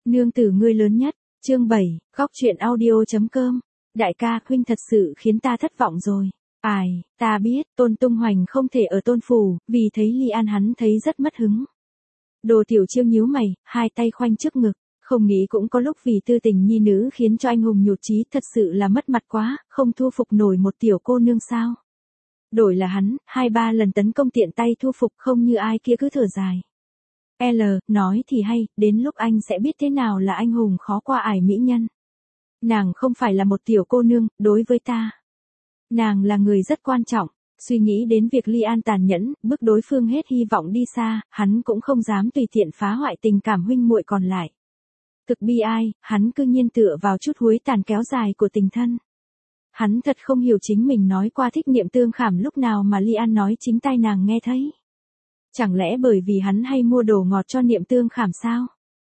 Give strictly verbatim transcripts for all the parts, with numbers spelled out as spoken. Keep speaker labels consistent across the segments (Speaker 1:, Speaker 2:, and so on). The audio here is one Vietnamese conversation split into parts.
Speaker 1: Nương tử ngươi lớn nhất, chương bảy, góc truyện audio.com. Đại ca, huynh thật sự khiến ta thất vọng rồi. Ai, ta biết, Tôn Tung Hoành không thể ở Tôn Phủ, vì thấy Ly An hắn thấy rất mất hứng. Đồ Tiểu Chiêu nhíu mày, hai tay khoanh trước ngực, không nghĩ cũng có lúc vì tư tình nhi nữ khiến cho anh hùng nhụt chí, thật sự là mất mặt quá, không thu phục nổi một tiểu cô nương sao. Đổi là hắn, hai ba lần tấn công tiện tay thu phục không như ai kia cứ thở dài. L, nói thì hay, đến lúc anh sẽ biết thế nào là anh hùng khó qua ải mỹ nhân. Nàng không phải là một tiểu cô nương, đối với ta. Nàng là người rất quan trọng, suy nghĩ đến việc Ly An tàn nhẫn, bức đối phương hết hy vọng đi xa, hắn cũng không dám tùy tiện phá hoại tình cảm huynh muội còn lại. Thực bi ai, hắn cư nhiên tựa vào chút huối tàn kéo dài của tình thân. Hắn thật không hiểu chính mình nói qua thích Niệm Tương Khảm lúc nào mà Ly An nói chính tai nàng nghe thấy. Chẳng lẽ bởi vì hắn hay mua đồ ngọt cho Niệm Tương Khảm sao?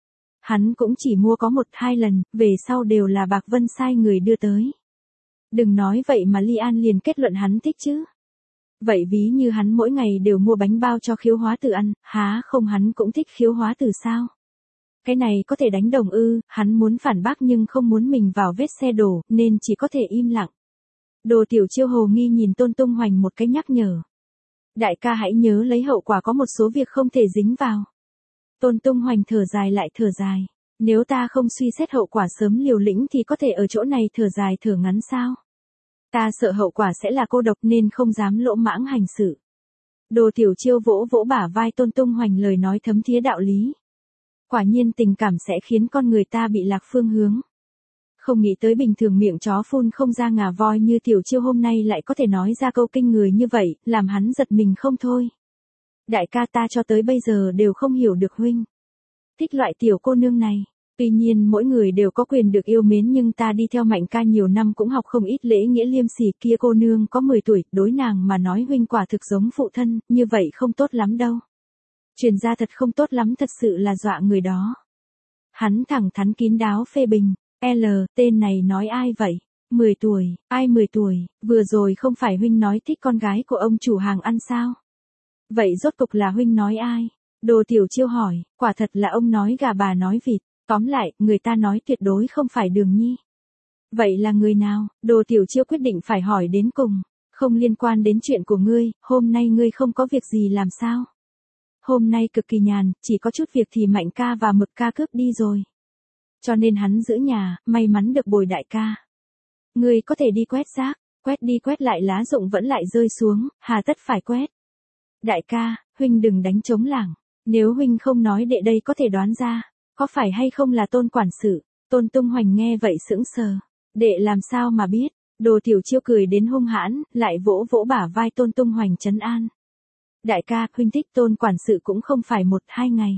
Speaker 1: Hắn cũng chỉ mua có một hai lần, về sau đều là Bạc Vân sai người đưa tới. Đừng nói vậy mà Ly An liền kết luận hắn thích chứ. Vậy ví như hắn mỗi ngày đều mua bánh bao cho Khiếu Hóa Tử ăn, há không hắn cũng thích Khiếu Hóa Tử sao? Cái này có thể đánh đồng ư, hắn muốn phản bác nhưng không muốn mình vào vết xe đổ, nên chỉ có thể im lặng. Đồ Tiểu Chiêu hồ nghi nhìn Tôn Tung Hoành một cái nhắc nhở. Đại ca hãy nhớ lấy hậu quả, có một số việc không thể dính vào. Tôn Tung Hoành thở dài lại thở dài. Nếu ta không suy xét hậu quả sớm liều lĩnh thì có thể ở chỗ này thở dài thở ngắn sao? Ta sợ hậu quả sẽ là cô độc nên không dám lỗ mãng hành sự. Đồ Tiểu Chiêu vỗ vỗ bả vai Tôn Tung Hoành, lời nói thấm thía đạo lý. Quả nhiên tình cảm sẽ khiến con người ta bị lạc phương hướng. Không nghĩ tới bình thường miệng chó phun không ra ngà voi như Tiểu Chiêu hôm nay lại có thể nói ra câu kinh người như vậy, làm hắn giật mình không thôi. Đại ca, ta cho tới bây giờ đều không hiểu được huynh thích loại tiểu cô nương này. Tuy nhiên mỗi người đều có quyền được yêu mến, nhưng ta đi theo Mạnh ca nhiều năm cũng học không ít lễ nghĩa liêm sỉ. Kia cô nương có mười tuổi, đối nàng mà nói huynh quả thực giống phụ thân, như vậy không tốt lắm đâu. Truyền ra thật không tốt lắm, thật sự là dọa người đó. Hắn thẳng thắn kín đáo phê bình. L, tên này nói ai vậy? mười tuổi, ai mười tuổi, vừa rồi không phải huynh nói thích con gái của ông chủ hàng ăn sao? Vậy rốt cục là huynh nói ai? Đồ Tiểu Chiêu hỏi, quả thật là ông nói gà bà nói vịt, tóm lại, người ta nói tuyệt đối không phải Đường Nhi. Vậy là người nào? Đồ Tiểu Chiêu quyết định phải hỏi đến cùng, không liên quan đến chuyện của ngươi, hôm nay ngươi không có việc gì làm sao? Hôm nay cực kỳ nhàn, chỉ có chút việc thì Mạnh ca và Mực ca cướp đi rồi. Cho nên hắn giữ nhà, may mắn được bồi đại ca. Ngươi có thể đi quét rác, quét đi quét lại lá rụng vẫn lại rơi xuống, hà tất phải quét. Đại ca, huynh đừng đánh trống lảng, nếu huynh không nói đệ đây có thể đoán ra, có phải hay không là Tôn quản sự. Tôn Tung Hoành nghe vậy sững sờ, đệ làm sao mà biết? Đồ Tiểu Chiêu cười đến hung hãn, lại vỗ vỗ bả vai Tôn Tung Hoành trấn an. Đại ca, huynh thích Tôn quản sự cũng không phải một hai ngày.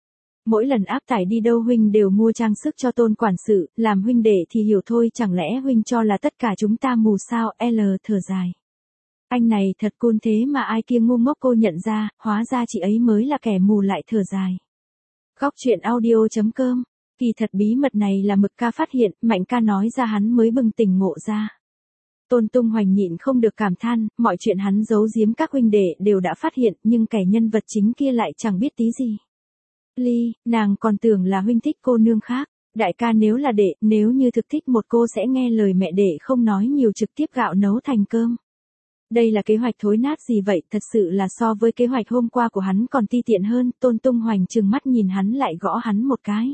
Speaker 1: Mỗi lần áp tải đi đâu huynh đều mua trang sức cho Tôn quản sự, làm huynh đệ thì hiểu thôi, chẳng lẽ huynh cho là tất cả chúng ta mù sao? L thở dài. Anh này thật côn thế mà ai kia ngu ngốc cô nhận ra, hóa ra chị ấy mới là kẻ mù lại thở dài. Góc truyện audio.com. Kỳ thật bí mật này là Mực ca phát hiện, Mạnh ca nói ra hắn mới bừng tỉnh ngộ ra. Tôn Tung Hoành nhịn không được cảm than, mọi chuyện hắn giấu giếm các huynh đệ đều đã phát hiện, nhưng kẻ nhân vật chính kia lại chẳng biết tí gì. Ly, nàng còn tưởng là huynh thích cô nương khác. Đại ca, nếu là đệ, nếu như thực thích một cô sẽ nghe lời mẹ đệ không nói nhiều, trực tiếp gạo nấu thành cơm. Đây là kế hoạch thối nát gì vậy, thật sự là so với kế hoạch hôm qua của hắn còn ti tiện hơn. Tôn Tung Hoành trừng mắt nhìn hắn lại gõ hắn một cái.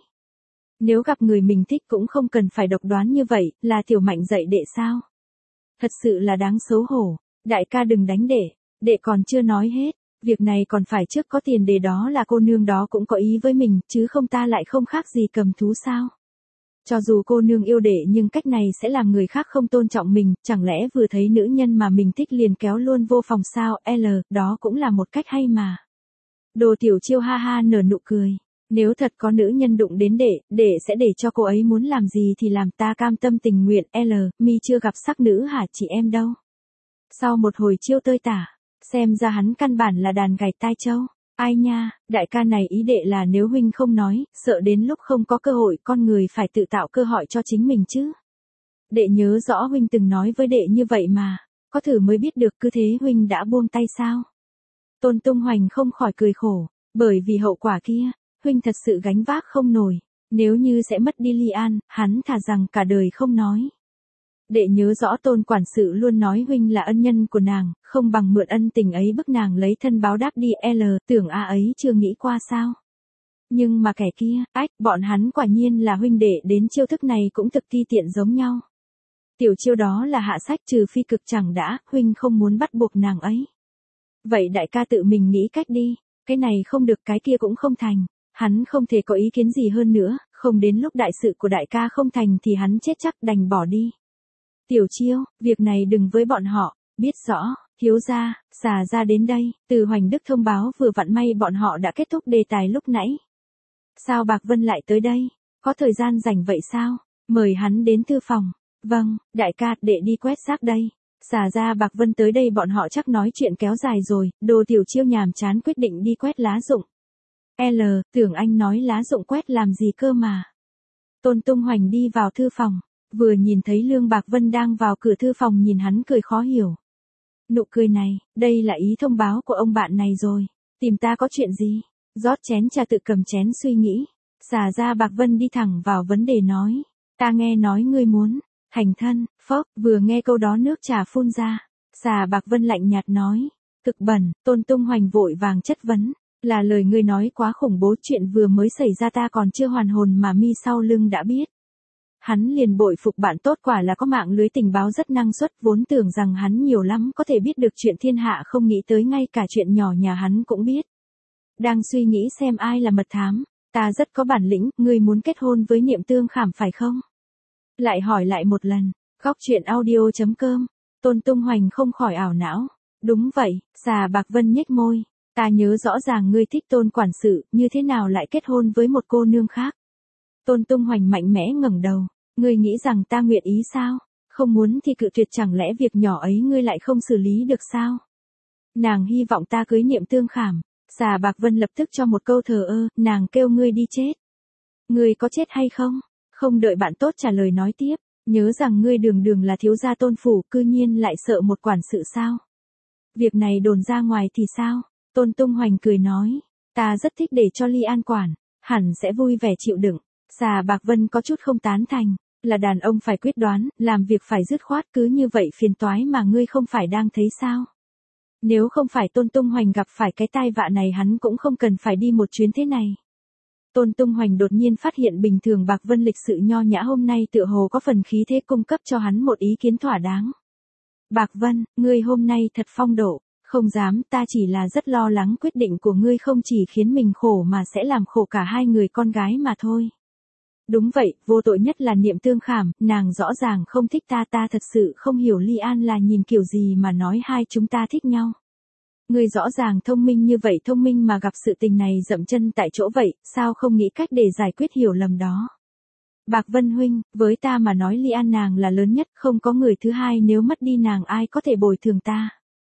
Speaker 1: Nếu gặp người mình thích cũng không cần phải độc đoán như vậy, là Tiểu Mạnh dạy đệ sao? Thật sự là đáng xấu hổ. Đại ca đừng đánh đệ, đệ còn chưa nói hết, việc này còn phải trước có tiền đề, đó là cô nương đó cũng có ý với mình, chứ không ta lại không khác gì cầm thú sao? Cho dù cô nương yêu đệ nhưng cách này sẽ làm người khác không tôn trọng mình, chẳng lẽ vừa thấy nữ nhân mà mình thích liền kéo luôn vô phòng sao? L, đó cũng là một cách hay mà. Đồ Tiểu Chiêu ha ha nở nụ cười. Nếu thật có nữ nhân đụng đến đệ, đệ sẽ để cho cô ấy muốn làm gì thì làm, ta cam tâm tình nguyện. L, mi chưa gặp sắc nữ hả chị em đâu? Sau một hồi chiêu tơi tả, xem ra hắn căn bản là đàn gảy tai trâu. Ai nha, đại ca này ý đệ là nếu huynh không nói, sợ đến lúc không có cơ hội, con người phải tự tạo cơ hội cho chính mình chứ. Đệ nhớ rõ huynh từng nói với đệ như vậy mà, có thử mới biết được, cứ thế huynh đã buông tay sao? Tôn Tung Hoành không khỏi cười khổ, bởi vì hậu quả kia, huynh thật sự gánh vác không nổi. Nếu như sẽ mất đi Ly An, hắn thà rằng cả đời không nói. Đệ nhớ rõ Tôn quản sự luôn nói huynh là ân nhân của nàng, không bằng mượn ân tình ấy bức nàng lấy thân báo đáp đi. L, tưởng a ấy chưa nghĩ qua sao? Nhưng mà kẻ kia, ách, bọn hắn quả nhiên là huynh đệ đến chiêu thức này cũng thực ti tiện giống nhau. Tiểu chiêu đó là hạ sách trừ phi cực chẳng đã, huynh không muốn bắt buộc nàng ấy. Vậy đại ca tự mình nghĩ cách đi, cái này không được cái kia cũng không thành, hắn không thể có ý kiến gì hơn nữa, không đến lúc đại sự của đại ca không thành thì hắn chết chắc đành bỏ đi. Tiểu chiêu, việc này đừng với bọn họ, biết rõ, thiếu gia, xà ra đến đây, từ Hoành Đức thông báo vừa vặn may bọn họ đã kết thúc đề tài lúc nãy. Sao Bạc Vân lại tới đây? Có thời gian rảnh vậy sao? Mời hắn đến thư phòng. Vâng, đại ca, đệ đi quét rác đây. Xà ra Bạc Vân tới đây bọn họ chắc nói chuyện kéo dài rồi, Đồ Tiểu Chiêu nhàm chán quyết định đi quét lá rụng. L, tưởng anh nói lá rụng quét làm gì cơ mà. Tôn Tung Hoành đi vào thư phòng, vừa nhìn thấy Lương Bạc Vân đang vào cửa thư phòng nhìn hắn cười khó hiểu. Nụ cười này, đây là ý thông báo của ông bạn này rồi, tìm ta có chuyện gì? Rót chén trà tự cầm chén suy nghĩ. Xà ra Bạc Vân đi thẳng vào vấn đề nói. Ta nghe nói ngươi muốn thành thân, phốc, vừa nghe câu đó nước trà phun ra. Xà Bạc Vân lạnh nhạt nói. Cực bẩn, Tôn Tung Hoành vội vàng chất vấn. Là lời ngươi nói quá khủng bố, chuyện vừa mới xảy ra ta còn chưa hoàn hồn mà mi sau lưng đã biết. Hắn liền bội phục bạn tốt, quả là có mạng lưới tình báo rất năng suất, vốn tưởng rằng hắn nhiều lắm có thể biết được chuyện thiên hạ, không nghĩ tới ngay cả chuyện nhỏ nhà hắn cũng biết. Đang suy nghĩ xem ai là mật thám, ta rất có bản lĩnh, ngươi muốn kết hôn với Niệm Tương Khảm phải không? Lại hỏi lại một lần, góc chuyện audio chấm com, Tôn Tung Hoành không khỏi ảo não. Đúng vậy, Xà Bạc Vân nhếch môi, ta nhớ rõ ràng ngươi thích Tôn quản sự, như thế nào lại kết hôn với một cô nương khác? Tôn Tung Hoành mạnh mẽ ngẩng đầu, ngươi nghĩ rằng ta nguyện ý sao? Không muốn thì cự tuyệt, chẳng lẽ việc nhỏ ấy ngươi lại không xử lý được sao? Nàng hy vọng ta cưới Niệm Tương Khảm. Xà Bạc Vân lập tức cho một câu thờ ơ, nàng kêu ngươi đi chết. Ngươi có chết hay không? Không đợi bạn tốt trả lời nói tiếp, nhớ rằng ngươi đường đường là thiếu gia Tôn phủ, cư nhiên lại sợ một quản sự sao? Việc này đồn ra ngoài thì sao? Tôn Tung Hoành cười nói, ta rất thích để cho Ly An quản, hẳn sẽ vui vẻ chịu đựng. Xà Bạc Vân có chút không tán thành, là đàn ông phải quyết đoán, làm việc phải dứt khoát, cứ như vậy phiền toái mà ngươi không phải đang thấy sao? Nếu không phải Tôn Tung Hoành gặp phải cái tai vạ này hắn cũng không cần phải đi một chuyến thế này. Tôn Tung Hoành đột nhiên phát hiện bình thường Bạc Vân lịch sự nho nhã hôm nay tựa hồ có phần khí thế, cung cấp cho hắn một ý kiến thỏa đáng. Bạc Vân, ngươi hôm nay thật phong độ, không dám, ta chỉ là rất lo lắng quyết định của ngươi không chỉ khiến mình khổ mà sẽ làm khổ cả hai người con gái mà thôi. Đúng vậy, vô tội nhất là Niệm Tương Khảm, nàng rõ ràng không thích ta, ta thật sự không hiểu Ly An là nhìn kiểu gì mà nói hai chúng ta thích nhau. Ngươi rõ ràng thông minh như vậy, thông minh mà gặp sự tình này dậm chân tại chỗ vậy, sao không nghĩ cách để giải quyết hiểu lầm đó. Bạc Vân huynh, với ta mà nói Ly An nàng là lớn nhất, không có người thứ hai, nếu mất đi nàng ai có thể bồi thường ta.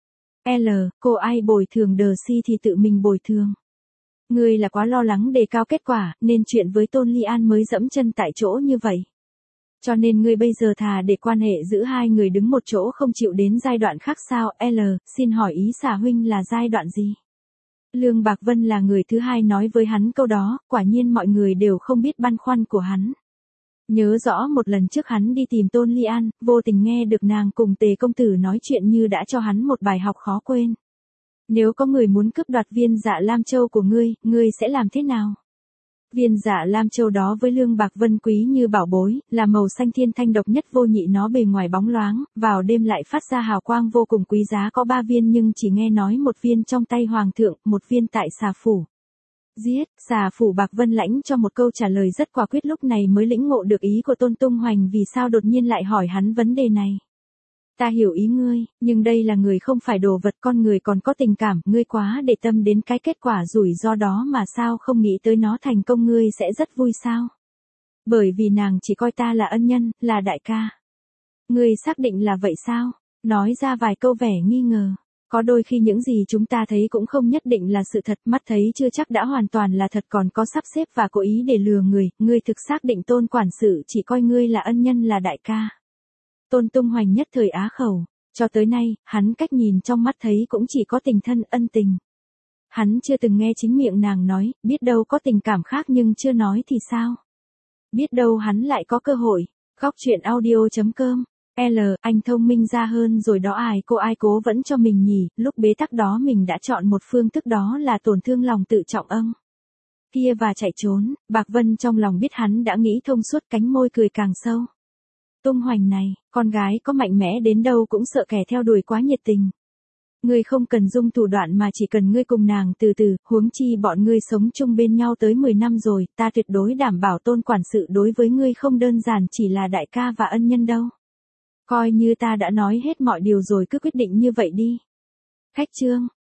Speaker 1: L, cô ai bồi thường đờ si thì tự mình bồi thường. Ngươi là quá lo lắng đề cao kết quả, nên chuyện với Tôn Ly An mới dẫm chân tại chỗ như vậy. Cho nên ngươi bây giờ thà để quan hệ giữa hai người đứng một chỗ không chịu đến giai đoạn khác sao? L, xin hỏi ý Xà huynh là giai đoạn gì? Lương Bạc Vân là người thứ hai nói với hắn câu đó, quả nhiên mọi người đều không biết băn khoăn của hắn. Nhớ rõ một lần trước hắn đi tìm Tôn Ly An, vô tình nghe được nàng cùng Tề công tử nói chuyện như đã cho hắn một bài học khó quên. Nếu có người muốn cướp đoạt viên Dạ Lam Châu của ngươi, ngươi sẽ làm thế nào? Viên Dạ Lam Châu đó với Lương Bạc Vân quý như bảo bối, là màu xanh thiên thanh độc nhất vô nhị, nó bề ngoài bóng loáng, vào đêm lại phát ra hào quang vô cùng quý giá, có ba viên nhưng chỉ nghe nói một viên trong tay hoàng thượng, một viên tại Xà phủ. Giết, Xà phủ. Bạc Vân lãnh cho một câu trả lời rất quả quyết, lúc này mới lĩnh ngộ được ý của Tôn Tung Hoành vì sao đột nhiên lại hỏi hắn vấn đề này. Ta hiểu ý ngươi, nhưng đây là người không phải đồ vật, con người còn có tình cảm, ngươi quá để tâm đến cái kết quả rủi ro đó mà sao không nghĩ tới nó thành công, ngươi sẽ rất vui sao? Bởi vì nàng chỉ coi ta là ân nhân, là đại ca. Ngươi xác định là vậy sao? Nói ra vài câu vẻ nghi ngờ. Có đôi khi những gì chúng ta thấy cũng không nhất định là sự thật, mắt thấy chưa chắc đã hoàn toàn là thật, còn có sắp xếp và cố ý để lừa người, ngươi thực xác định Tôn quản sự chỉ coi ngươi là ân nhân, là đại ca. Tôn Tung Hoành nhất thời á khẩu, cho tới nay, hắn cách nhìn trong mắt thấy cũng chỉ có tình thân, ân tình. Hắn chưa từng nghe chính miệng nàng nói, biết đâu có tình cảm khác nhưng chưa nói thì sao? Biết đâu hắn lại có cơ hội. Góc chuyện audio chấm com. L, anh thông minh ra hơn rồi đó, ai cô ai cố vẫn cho mình nhỉ, lúc bế tắc đó mình đã chọn một phương thức, đó là tổn thương lòng tự trọng âng. Kia và chạy trốn. Bạc Vân trong lòng biết hắn đã nghĩ thông suốt, cánh môi cười càng sâu. Tung Hoành này, con gái có mạnh mẽ đến đâu cũng sợ kẻ theo đuổi quá nhiệt tình. Ngươi không cần dùng thủ đoạn mà chỉ cần ngươi cùng nàng từ từ, huống chi bọn ngươi sống chung bên nhau tới mười năm rồi, ta tuyệt đối đảm bảo Tôn quản sự đối với ngươi không đơn giản chỉ là đại ca và ân nhân đâu. Coi như ta đã nói hết mọi điều rồi, cứ quyết định như vậy đi. Khách trương.